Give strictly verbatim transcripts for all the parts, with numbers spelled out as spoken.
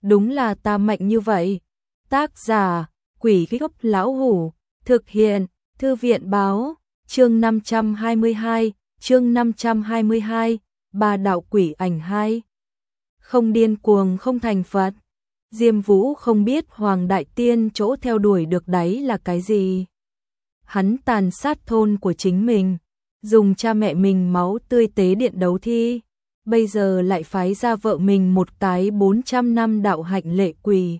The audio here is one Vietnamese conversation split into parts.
đúng là ta mạnh như vậy. Tác giả, Quỷ Gốc Lão Hủ, thực hiện, Thư viện Báo, chương năm trăm hai mươi hai, chương năm trăm hai mươi hai, Ba đạo quỷ ảnh hai. Không điên cuồng không thành Phật. Diêm Vũ không biết Hoàng Đại Tiên chỗ theo đuổi được đấy là cái gì. Hắn tàn sát thôn của chính mình, dùng cha mẹ mình máu tươi tế điện đấu thi, bây giờ lại phái ra vợ mình một cái bốn trăm năm đạo hạnh lệ quỷ.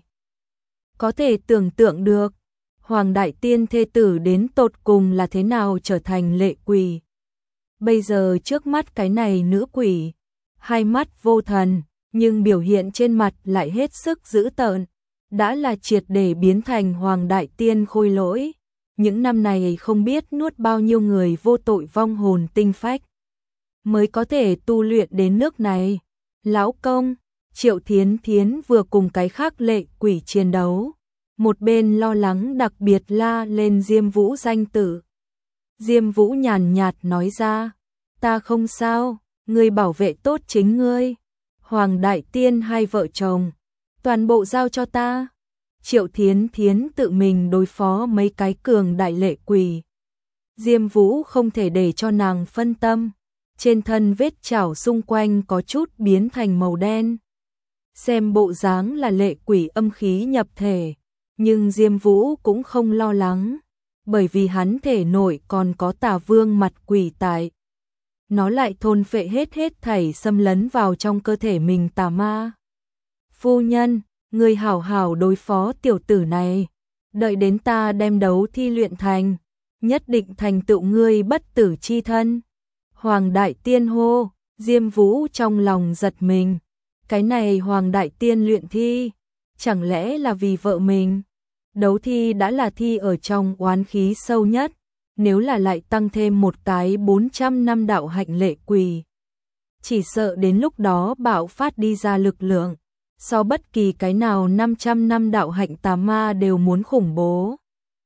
Có thể tưởng tượng được, Hoàng Đại Tiên thê tử đến tột cùng là thế nào trở thành lệ quỷ. Bây giờ trước mắt cái này nữ quỷ, hai mắt vô thần, nhưng biểu hiện trên mặt lại hết sức dữ tợn, đã là triệt để biến thành Hoàng Đại Tiên khôi lỗi. Những năm này không biết nuốt bao nhiêu người vô tội vong hồn tinh phách, mới có thể tu luyện đến nước này. Lão công, Triệu Thiến Thiến vừa cùng cái khác lệ quỷ chiến đấu, một bên lo lắng đặc biệt la lên Diêm Vũ danh tử. Diêm Vũ nhàn nhạt nói ra, ta không sao, ngươi bảo vệ tốt chính ngươi. Hoàng Đại Tiên hai vợ chồng, toàn bộ giao cho ta. Triệu Thiến Thiến tự mình đối phó mấy cái cường đại lệ quỷ. Diêm Vũ không thể để cho nàng phân tâm. Trên thân vết chảo xung quanh có chút biến thành màu đen. Xem bộ dáng là lệ quỷ âm khí nhập thể. Nhưng Diêm Vũ cũng không lo lắng. Bởi vì hắn thể nội còn có Tà Vương mặt quỷ tại. Nó lại thôn phệ hết hết thảy xâm lấn vào trong cơ thể mình tà ma. Phu nhân, ngươi hảo hảo đối phó tiểu tử này. Đợi đến ta đem đấu thi luyện thành, nhất định thành tựu ngươi bất tử chi thân. Hoàng Đại Tiên hô. Diêm Vũ trong lòng giật mình. Cái này Hoàng Đại Tiên luyện thi, chẳng lẽ là vì vợ mình? Đấu thi đã là thi ở trong oán khí sâu nhất, nếu là lại tăng thêm một cái bốn trăm năm đạo hạnh lệ quỷ, chỉ sợ đến lúc đó bạo phát đi ra lực lượng, so bất kỳ cái nào năm trăm năm đạo hạnh tà ma đều muốn khủng bố.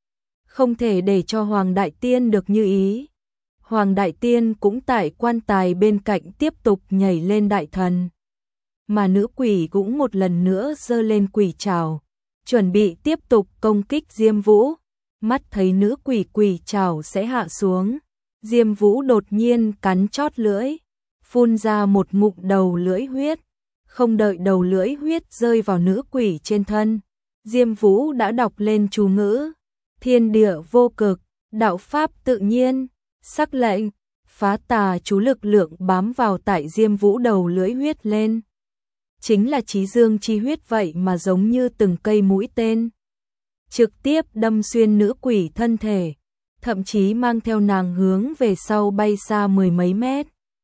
Không thể để cho Hoàng Đại Tiên được như ý. Hoàng Đại Tiên cũng tại quan tài bên cạnh tiếp tục nhảy lên đại thần. Mà nữ quỷ cũng một lần nữa giơ lên quỷ trảo, chuẩn bị tiếp tục công kích Diêm Vũ. Mắt thấy nữ quỷ quỷ trảo sẽ hạ xuống, Diêm Vũ đột nhiên cắn chót lưỡi, phun ra một ngụm đầu lưỡi huyết. Không đợi đầu lưỡi huyết rơi vào nữ quỷ trên thân, Diêm Vũ đã đọc lên chú ngữ: Thiên địa vô cực, đạo pháp tự nhiên, sắc lệnh, phá tà chú lực lượng bám vào tại Diêm Vũ đầu lưỡi huyết lên. Chính là chí dương chi huyết vậy mà giống như từng cây mũi tên, trực tiếp đâm xuyên nữ quỷ thân thể, thậm chí mang theo nàng hướng về sau bay xa mười mấy mét.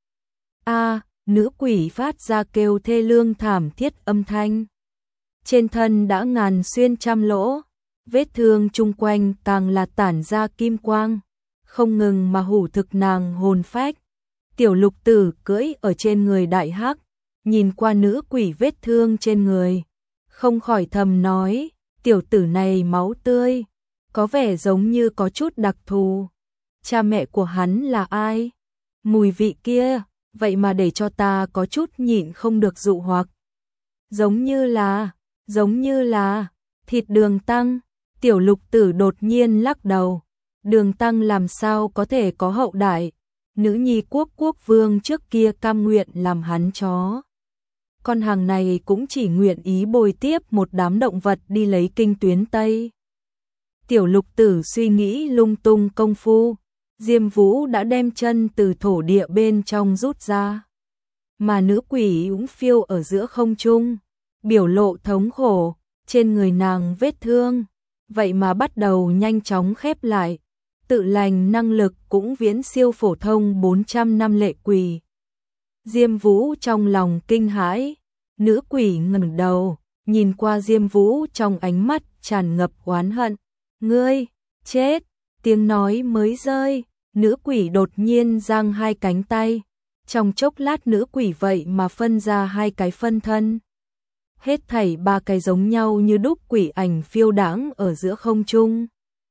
A, nữ quỷ phát ra kêu thê lương thảm thiết âm thanh. Trên thân đã ngàn xuyên trăm lỗ, vết thương chung quanh càng là tản ra kim quang, không ngừng mà hủ thực nàng hồn phách. Tiểu Lục Tử cưỡi ở trên người đại hắc, nhìn qua nữ quỷ vết thương trên người, không khỏi thầm nói, tiểu tử này máu tươi, có vẻ giống như có chút đặc thù. Cha mẹ của hắn là ai? Mùi vị kia, vậy mà để cho ta có chút nhịn không được dụ hoặc. Giống như là, giống như là, thịt Đường Tăng. Tiểu Lục Tử đột nhiên lắc đầu. Đường Tăng làm sao có thể có hậu đại? Nữ nhi quốc quốc vương trước kia cam nguyện làm hắn chó. Con hàng này cũng chỉ nguyện ý bồi tiếp một đám động vật đi lấy kinh tuyến Tây. Tiểu Lục Tử suy nghĩ lung tung công phu, Diêm Vũ đã đem chân từ thổ địa bên trong rút ra. Mà nữ quỷ úng phiêu ở giữa không trung, biểu lộ thống khổ, trên người nàng vết thương, vậy mà bắt đầu nhanh chóng khép lại. Tự lành năng lực cũng viễn siêu phổ thông bốn trăm năm lệ quỷ. Diêm Vũ trong lòng kinh hãi, nữ quỷ ngẩng đầu, nhìn qua Diêm Vũ trong ánh mắt tràn ngập oán hận. Ngươi, chết, tiếng nói mới rơi, nữ quỷ đột nhiên giang hai cánh tay. Trong chốc lát nữ quỷ vậy mà phân ra hai cái phân thân. Hết thảy ba cái giống nhau như đúc quỷ ảnh phiêu đãng ở giữa không trung.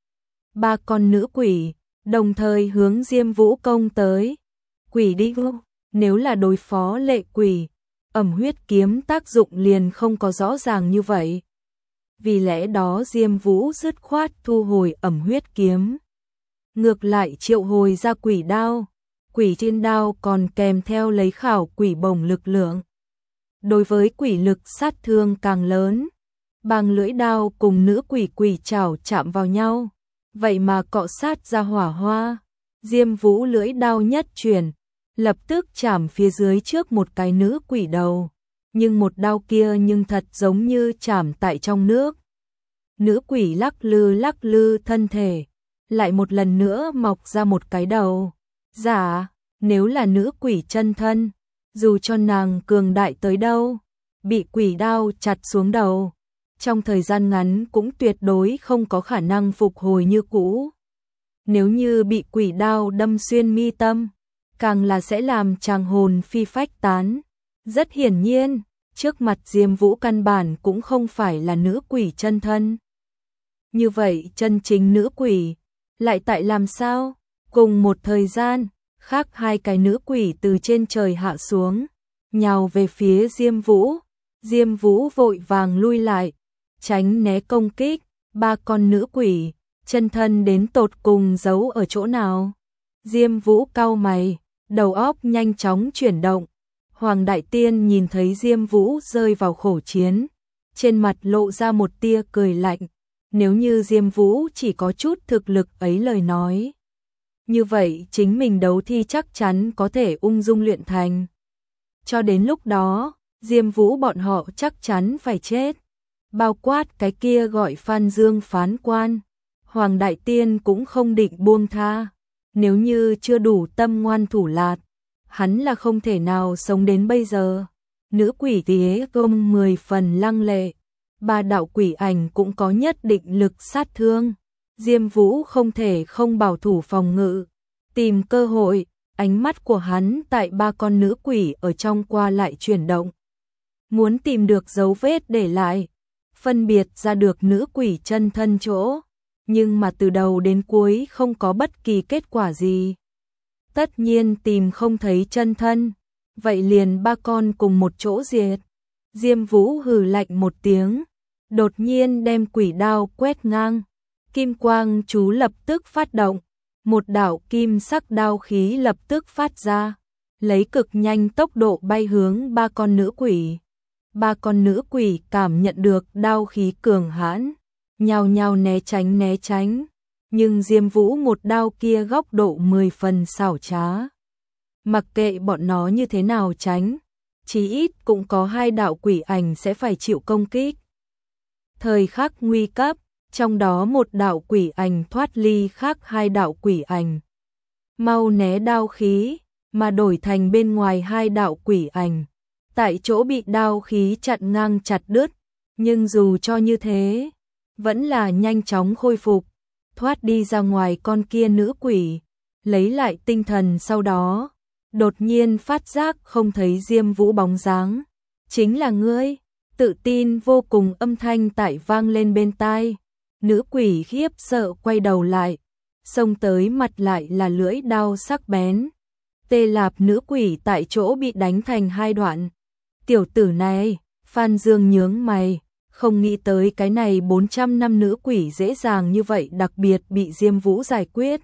Ba con nữ quỷ, đồng thời hướng Diêm Vũ công tới. Quỷ đi vô, nếu là đối phó lệ quỷ, ẩm huyết kiếm tác dụng liền không có rõ ràng như vậy. Vì lẽ đó Diêm Vũ dứt khoát thu hồi ẩm huyết kiếm. Ngược lại triệu hồi ra quỷ đao. Quỷ trên đao còn kèm theo lấy khảo quỷ bổng lực lượng. Đối với quỷ lực sát thương càng lớn. Bằng lưỡi đao cùng nữ quỷ quỷ chảo chạm vào nhau. Vậy mà cọ sát ra hỏa hoa. Diêm Vũ lưỡi đao nhất chuyển. Lập tức chạm phía dưới trước một cái nữ quỷ đầu. Nhưng một đao kia nhưng thật giống như chạm tại trong nước. Nữ quỷ lắc lư lắc lư thân thể. Lại một lần nữa mọc ra một cái đầu. Dạ, nếu là nữ quỷ chân thân. Dù cho nàng cường đại tới đâu. Bị quỷ đao chặt xuống đầu. Trong thời gian ngắn cũng tuyệt đối không có khả năng phục hồi như cũ. Nếu như bị quỷ đao đâm xuyên mi tâm. Càng là sẽ làm chàng hồn phi phách tán. Rất hiển nhiên, trước mặt Diêm Vũ căn bản cũng không phải là nữ quỷ chân thân. Như vậy chân chính nữ quỷ, lại tại làm sao? Cùng một thời gian, khác hai cái nữ quỷ từ trên trời hạ xuống, nhào về phía Diêm Vũ. Diêm Vũ vội vàng lui lại, tránh né công kích, ba con nữ quỷ, chân thân đến tột cùng giấu ở chỗ nào? Diêm Vũ cau mày, đầu óc nhanh chóng chuyển động. Hoàng Đại Tiên nhìn thấy Diêm Vũ rơi vào khổ chiến, trên mặt lộ ra một tia cười lạnh. Nếu như Diêm Vũ chỉ có chút thực lực ấy lời nói, như vậy chính mình đấu thi chắc chắn có thể ung dung luyện thành. Cho đến lúc đó, Diêm Vũ bọn họ chắc chắn phải chết. Bao quát cái kia gọi Phan Dương phán quan, Hoàng Đại Tiên cũng không định buông tha. Nếu như chưa đủ tâm ngoan thủ lạt, hắn là không thể nào sống đến bây giờ. Nữ quỷ tía công mười phần lăng lệ. Ba đạo quỷ ảnh cũng có nhất định lực sát thương. Diêm Vũ không thể không bảo thủ phòng ngự. Tìm cơ hội, ánh mắt của hắn tại ba con nữ quỷ ở trong qua lại chuyển động. Muốn tìm được dấu vết để lại, phân biệt ra được nữ quỷ chân thân chỗ. Nhưng mà từ đầu đến cuối không có bất kỳ kết quả gì. Tất nhiên tìm không thấy chân thân, vậy liền ba con cùng một chỗ diệt. Diêm Vũ hừ lạnh một tiếng, đột nhiên đem quỷ đao quét ngang. Kim quang chú lập tức phát động, một đạo kim sắc đao khí lập tức phát ra, lấy cực nhanh tốc độ bay hướng ba con nữ quỷ. Ba con nữ quỷ cảm nhận được đao khí cường hãn, nhao nhao né tránh né tránh, nhưng Diêm Vũ một đao kia góc độ mười phần xảo trá. Mặc kệ bọn nó như thế nào tránh, chí ít cũng có hai đạo quỷ ảnh sẽ phải chịu công kích. Thời khắc nguy cấp, trong đó một đạo quỷ ảnh thoát ly khác hai đạo quỷ ảnh. Mau né đao khí, mà đổi thành bên ngoài hai đạo quỷ ảnh. Tại chỗ bị đao khí chặn ngang chặt đứt, nhưng dù cho như thế, vẫn là nhanh chóng khôi phục, thoát đi ra ngoài con kia nữ quỷ, lấy lại tinh thần sau đó, đột nhiên phát giác không thấy Diêm Vũ bóng dáng. Chính là ngươi, tự tin vô cùng âm thanh tại vang lên bên tai. Nữ quỷ khiếp sợ quay đầu lại, xông tới mặt lại là lưỡi đao sắc bén. Tê Lạp nữ quỷ tại chỗ bị đánh thành hai đoạn. Tiểu tử này, Phan Dương nhướng mày, không nghĩ tới cái này bốn trăm năm nữ quỷ dễ dàng như vậy đặc biệt bị Diêm Vũ giải quyết.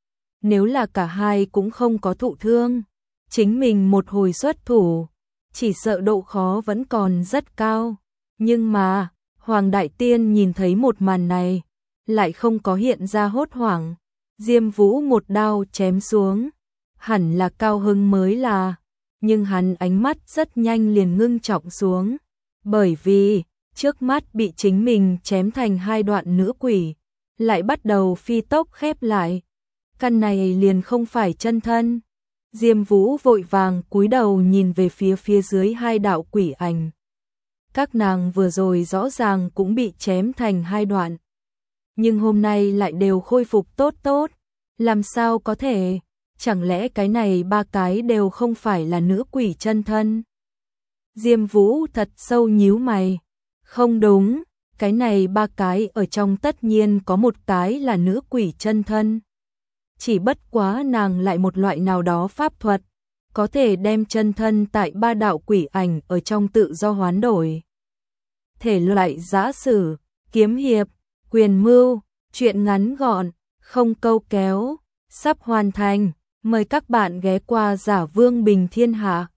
Nếu là cả hai cũng không có thụ thương, chính mình một hồi xuất thủ, chỉ sợ độ khó vẫn còn rất cao. Nhưng mà, Hoàng Đại Tiên nhìn thấy một màn này, lại không có hiện ra hốt hoảng. Diêm Vũ một đao chém xuống, hẳn là cao hứng mới là, nhưng hắn ánh mắt rất nhanh liền ngưng trọng xuống, bởi vì trước mắt bị chính mình chém thành hai đoạn nữ quỷ, lại bắt đầu phi tốc khép lại. Căn này liền không phải chân thân. Diêm Vũ vội vàng cúi đầu nhìn về phía phía dưới hai đạo quỷ ảnh. Các nàng vừa rồi rõ ràng cũng bị chém thành hai đoạn, nhưng hôm nay lại đều khôi phục tốt tốt. Làm sao có thể? Chẳng lẽ cái này ba cái đều không phải là nữ quỷ chân thân? Diêm Vũ thật sâu nhíu mày. Không đúng, cái này ba cái ở trong tất nhiên có một cái là nữ quỷ chân thân. Chỉ bất quá nàng lại một loại nào đó pháp thuật, có thể đem chân thân tại ba đạo quỷ ảnh ở trong tự do hoán đổi. Thể loại giã sử, kiếm hiệp, quyền mưu, truyện ngắn gọn, không câu kéo, sắp hoàn thành. Mời các bạn ghé qua Giả Vương Bình Thiên Hạ.